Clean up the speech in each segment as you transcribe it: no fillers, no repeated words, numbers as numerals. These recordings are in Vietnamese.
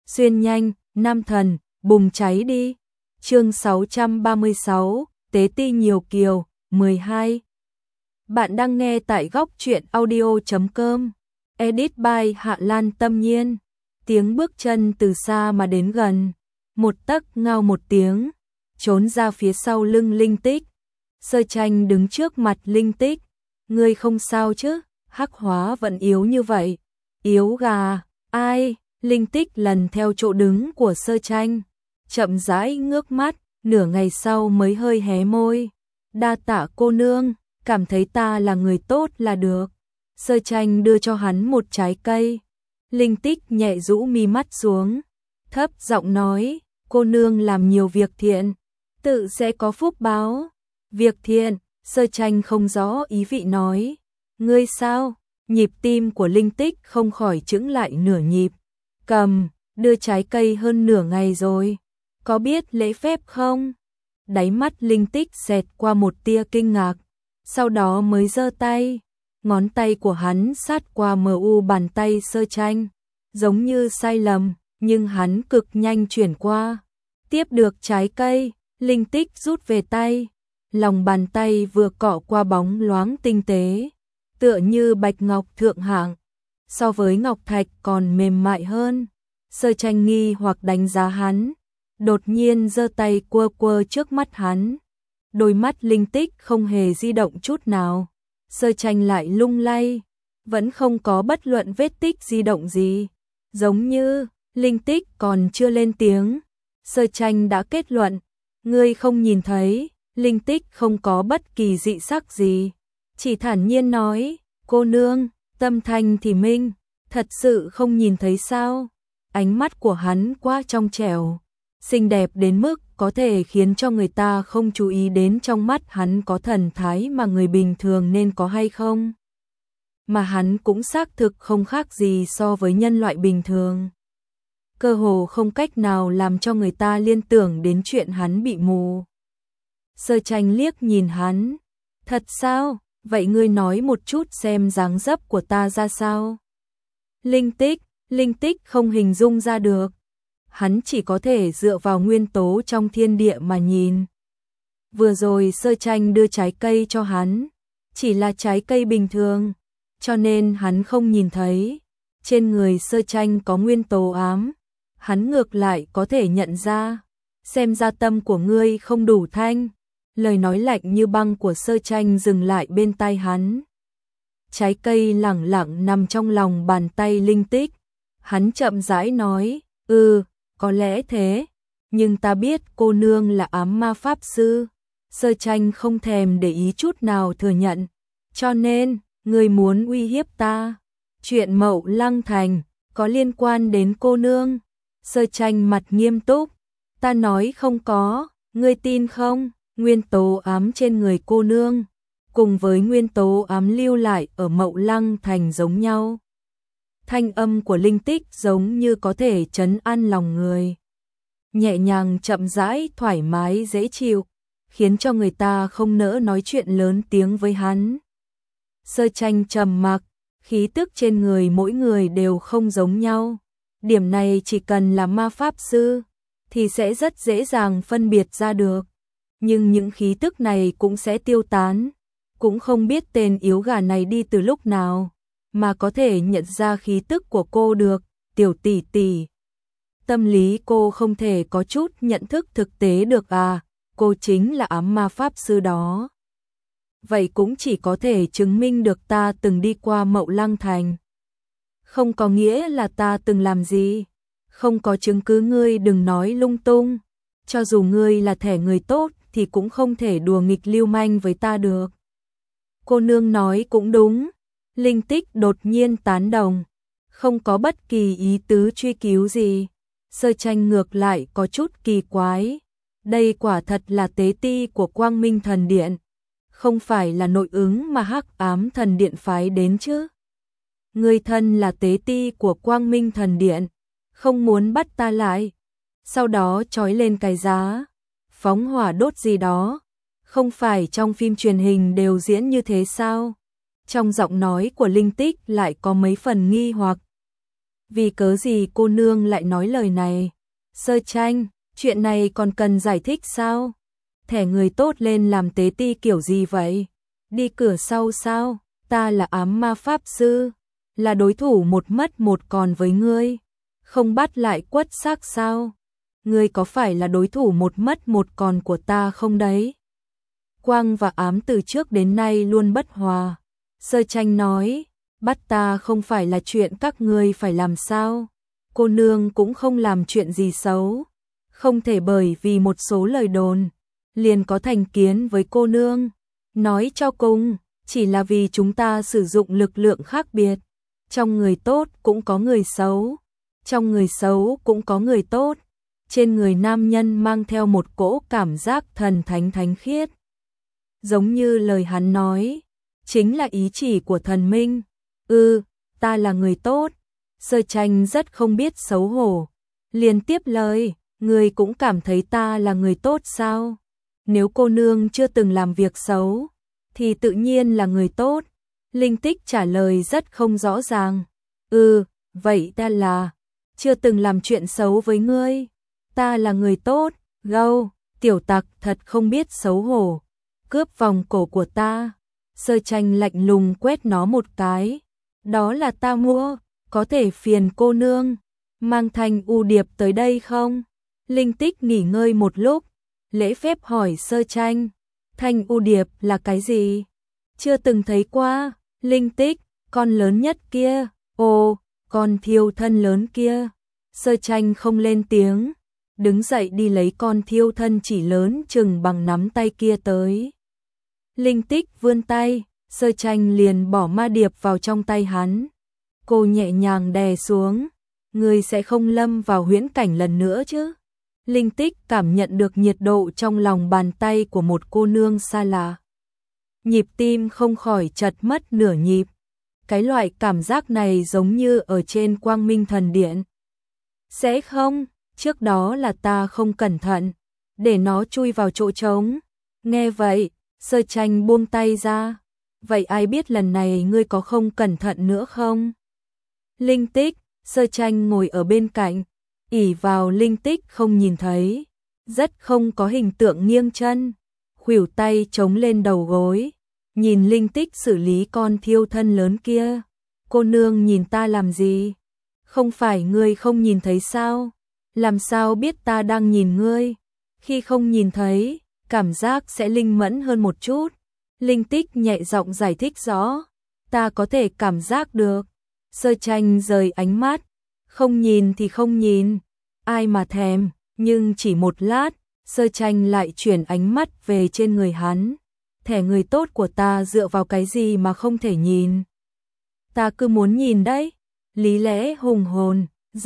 xuyên nhanh, nam thần, bùng cháy đi. Chương 636, Tế ti nhiều kiều, 12. Bạn đang nghe tại góc truyện audio.com. Edit by Hạ Lan Tâm Nhiên. Tiếng bước chân từ xa mà đến gần, một tấc ngao một tiếng, trốn ra phía sau lưng Linh Tích. Sơ Tranh đứng trước mặt Linh Tích. Ngươi không sao chứ? Hắc hóa vẫn yếu như vậy. Yếu gà, ai? Linh Tích lần theo chỗ đứng của Sơ Tranh, chậm rãi ngước mắt, nửa ngày sau mới hơi hé môi. Đa tạ cô nương, cảm thấy ta là người tốt là được. Sơ Tranh đưa cho hắn một trái cây. Linh Tích nhẹ rũ mi mắt xuống, thấp giọng nói, cô nương làm nhiều việc thiện, tự sẽ có phúc báo. Việc thiện? Sơ Tranh không rõ ý vị nói. Ngươi sao? Nhịp tim của Linh Tích không khỏi chững lại nửa nhịp. Cầm, đưa trái cây hơn nửa ngày rồi, có biết lễ phép không? Đáy mắt Linh Tích xẹt qua một tia kinh ngạc, sau đó mới giơ tay. Ngón tay của hắn sát qua mu bàn tay Sơ Tranh, giống như sai lầm, nhưng hắn cực nhanh chuyển qua. Tiếp được trái cây, Linh Tích rút về tay. Lòng bàn tay vừa cọ qua bóng loáng tinh tế, tựa như bạch ngọc thượng hạng, so với ngọc thạch còn mềm mại hơn. Sơ Tranh nghi hoặc đánh giá hắn, đột nhiên giơ tay quơ quơ trước mắt hắn. Đôi mắt Linh Tích không hề di động chút nào. Sơ Tranh lại lung lay, vẫn không có bất luận vết tích di động gì. Giống như, Linh Tích còn chưa lên tiếng, Sơ Tranh đã kết luận, ngươi không nhìn thấy. Linh Tích không có bất kỳ dị sắc gì, chỉ thản nhiên nói, cô nương, tâm thanh thì minh, thật sự không nhìn thấy sao? Ánh mắt của hắn quá trong trẻo, xinh đẹp đến mức có thể khiến cho người ta không chú ý đến trong mắt hắn có thần thái mà người bình thường nên có hay không. Mà hắn cũng xác thực không khác gì so với nhân loại bình thường. Cơ hồ không cách nào làm cho người ta liên tưởng đến chuyện hắn bị mù. Sơ Tranh liếc nhìn hắn. Thật sao? Vậy ngươi nói một chút xem dáng dấp của ta ra sao? Linh Tích không hình dung ra được. Hắn chỉ có thể dựa vào nguyên tố trong thiên địa mà nhìn. Vừa rồi Sơ Tranh đưa trái cây cho hắn, chỉ là trái cây bình thường, cho nên hắn không nhìn thấy. Trên người Sơ Tranh có nguyên tố ám, hắn ngược lại có thể nhận ra. Xem ra tâm của ngươi không đủ thanh. Lời nói lạnh như băng của Sơ Tranh dừng lại bên tai hắn. Trái cây lẳng lặng nằm trong lòng bàn tay Linh Tích. Hắn chậm rãi nói, có lẽ thế, nhưng ta biết cô nương là ám ma pháp sư. Sơ Tranh không thèm để ý chút nào thừa nhận. Cho nên, ngươi muốn uy hiếp ta. Chuyện Mậu Lăng Thành, có liên quan đến cô nương. Sơ Tranh mặt nghiêm túc. Ta nói không có, ngươi tin không? Nguyên tố ám trên người cô nương, cùng với nguyên tố ám lưu lại ở Mậu Lăng Thành giống nhau. Thanh âm của Linh Tích giống như có thể trấn an lòng người. Nhẹ nhàng chậm rãi thoải mái dễ chịu, khiến cho người ta không nỡ nói chuyện lớn tiếng với hắn. Sơ Tranh trầm mặc, khí tức trên người mỗi người đều không giống nhau. Điểm này chỉ cần là ma pháp sư, thì sẽ rất dễ dàng phân biệt ra được. Nhưng những khí tức này cũng sẽ tiêu tán, cũng không biết tên yếu gà này đi từ lúc nào, mà có thể nhận ra khí tức của cô được, tiểu tỷ tỷ. Tâm lý cô không thể có chút nhận thức thực tế được à, cô chính là ám ma pháp sư đó. Vậy cũng chỉ có thể chứng minh được ta từng đi qua Mậu Lăng Thành. Không có nghĩa là ta từng làm gì, không có chứng cứ ngươi đừng nói lung tung, cho dù ngươi là thẻ người tốt, thì cũng không thể đùa nghịch lưu manh với ta được. Cô nương nói cũng đúng. Linh Tích đột nhiên tán đồng, không có bất kỳ ý tứ truy cứu gì. Sơ Tranh ngược lại có chút kỳ quái. Đây quả thật là tế ti của Quang Minh Thần Điện, không phải là nội ứng mà Hắc Ám Thần Điện phái đến chứ. Người thân là tế ti của Quang Minh Thần Điện, không muốn bắt ta lại, sau đó trói lên cái giá, phóng hỏa đốt gì đó, không phải trong phim truyền hình đều diễn như thế sao? Trong giọng nói của Linh Tích lại có mấy phần nghi hoặc. vì cớ gì cô nương lại nói lời này? Sơ Tranh, chuyện này còn cần giải thích sao? Thẻ người tốt lên làm tế ti kiểu gì vậy? Đi cửa sau sao? Ta là ám ma pháp sư, là đối thủ một mất một còn với ngươi. Không bắt lại quất xác sao? Ngươi có phải là đối thủ một mất một còn của ta không đấy? Quang và ám từ trước đến nay luôn bất hòa. Sơ Tranh nói, bắt ta không phải là chuyện các ngươi phải làm sao? Cô nương cũng không làm chuyện gì xấu. Không thể bởi vì một số lời đồn liền có thành kiến với cô nương. Nói cho cùng, chỉ là vì chúng ta sử dụng lực lượng khác biệt. Trong người tốt cũng có người xấu, trong người xấu cũng có người tốt. Trên người nam nhân mang theo một cỗ cảm giác thần thánh thánh khiết. Giống như lời hắn nói, chính là ý chỉ của thần minh. Ta là người tốt. Sơ Tranh rất không biết xấu hổ. Liền tiếp lời, người cũng cảm thấy ta là người tốt sao? Nếu cô nương chưa từng làm việc xấu, thì tự nhiên là người tốt. Linh Tích trả lời rất không rõ ràng. Vậy ta là chưa từng làm chuyện xấu với ngươi. Ta là người tốt. Gâu, tiểu tặc thật không biết xấu hổ. Cướp vòng cổ của ta. Sơ Tranh lạnh lùng quét nó một cái. Đó là ta mua, có thể phiền cô nương mang Thanh U Điệp tới đây không? Linh Tích nghỉ ngơi một lúc, lễ phép hỏi Sơ Tranh, Thanh U Điệp là cái gì? Chưa từng thấy qua. Linh Tích, con lớn nhất kia. Ồ, con thiêu thân lớn kia. Sơ Tranh không lên tiếng, đứng dậy đi lấy con thiêu thân chỉ lớn chừng bằng nắm tay kia tới. Linh Tích vươn tay, Sơ Tranh liền bỏ ma điệp vào trong tay hắn. Cô nhẹ nhàng đè xuống, người sẽ không lâm vào huyễn cảnh lần nữa chứ? Linh Tích cảm nhận được nhiệt độ trong lòng bàn tay của một cô nương xa lạ. Nhịp tim không khỏi chật mất nửa nhịp. Cái loại cảm giác này giống như ở trên Quang Minh Thần Điện. Sẽ không, trước đó là ta không cẩn thận, để nó chui vào chỗ trống. Nghe vậy, Sơ Tranh buông tay ra. Vậy ai biết lần này ngươi có không cẩn thận nữa không? Linh Tích, Sơ Tranh ngồi ở bên cạnh, ỷ vào Linh Tích không nhìn thấy, rất không có hình tượng nghiêng chân, khuỷu tay chống lên đầu gối, nhìn Linh Tích xử lý con thiêu thân lớn kia. Cô nương nhìn ta làm gì? Không phải ngươi không nhìn thấy sao? Làm sao biết ta đang nhìn ngươi? Khi không nhìn thấy, cảm giác sẽ linh mẫn hơn một chút. Linh Tích nhẹ giọng giải thích rõ, ta có thể cảm giác được. Sơ Tranh rời ánh mắt, không nhìn thì không nhìn, ai mà thèm, nhưng chỉ một lát, Sơ Tranh lại chuyển ánh mắt về trên người hắn. Thẻ người tốt của ta dựa vào cái gì mà không thể nhìn? Ta cứ muốn nhìn đấy. Lý lẽ hùng hồn,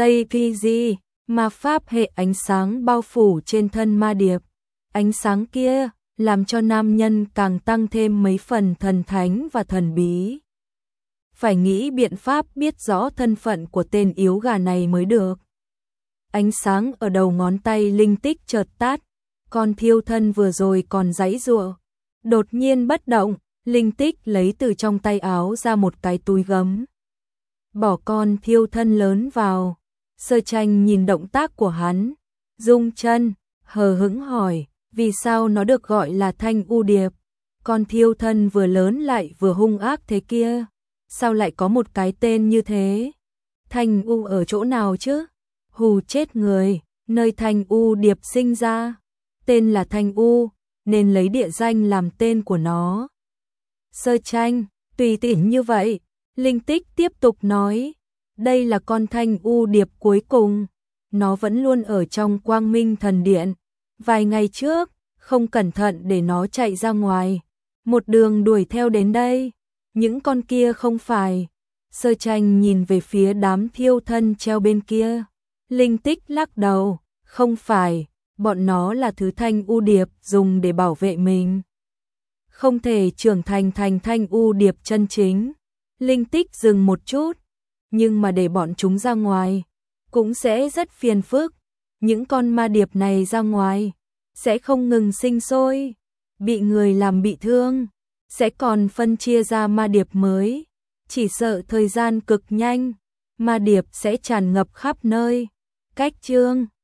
JPG, ma pháp hệ ánh sáng bao phủ trên thân ma điệp. Ánh sáng kia làm cho nam nhân càng tăng thêm mấy phần thần thánh và thần bí. Phải nghĩ biện pháp biết rõ thân phận của tên yếu gà này mới được. Ánh sáng ở đầu ngón tay Linh Tích chợt tắt, con thiêu thân vừa rồi còn giãy giụa, đột nhiên bất động. Linh Tích lấy từ trong tay áo ra một cái túi gấm, bỏ con thiêu thân lớn vào. Sơ Tranh nhìn động tác của hắn, rung chân, hờ hững hỏi, vì sao nó được gọi là Thanh U Điệp? Con thiêu thân vừa lớn lại vừa hung ác thế kia, sao lại có một cái tên như thế? Thanh U ở chỗ nào chứ? Hù chết người, nơi Thanh U Điệp sinh ra, tên là Thanh U, nên lấy địa danh làm tên của nó. Sơ Tranh, tùy tiện như vậy. Linh Tích tiếp tục nói, đây là con Thanh U Điệp cuối cùng, nó vẫn luôn ở trong Quang Minh Thần Điện. Vài ngày trước, không cẩn thận để nó chạy ra ngoài, một đường đuổi theo đến đây. Những con kia không phải. Sơ Tranh nhìn về phía đám thiêu thân treo bên kia. Linh Tích lắc đầu, không phải, bọn nó là thứ Thanh U Điệp dùng để bảo vệ mình. Không thể trưởng thành thành Thanh U Điệp chân chính. Linh Tích dừng một chút, nhưng mà để bọn chúng ra ngoài cũng sẽ rất phiền phức. Những con ma điệp này ra ngoài sẽ không ngừng sinh sôi, bị người làm bị thương, sẽ còn phân chia ra ma điệp mới, chỉ sợ thời gian cực nhanh ma điệp sẽ tràn ngập khắp nơi. Cách chương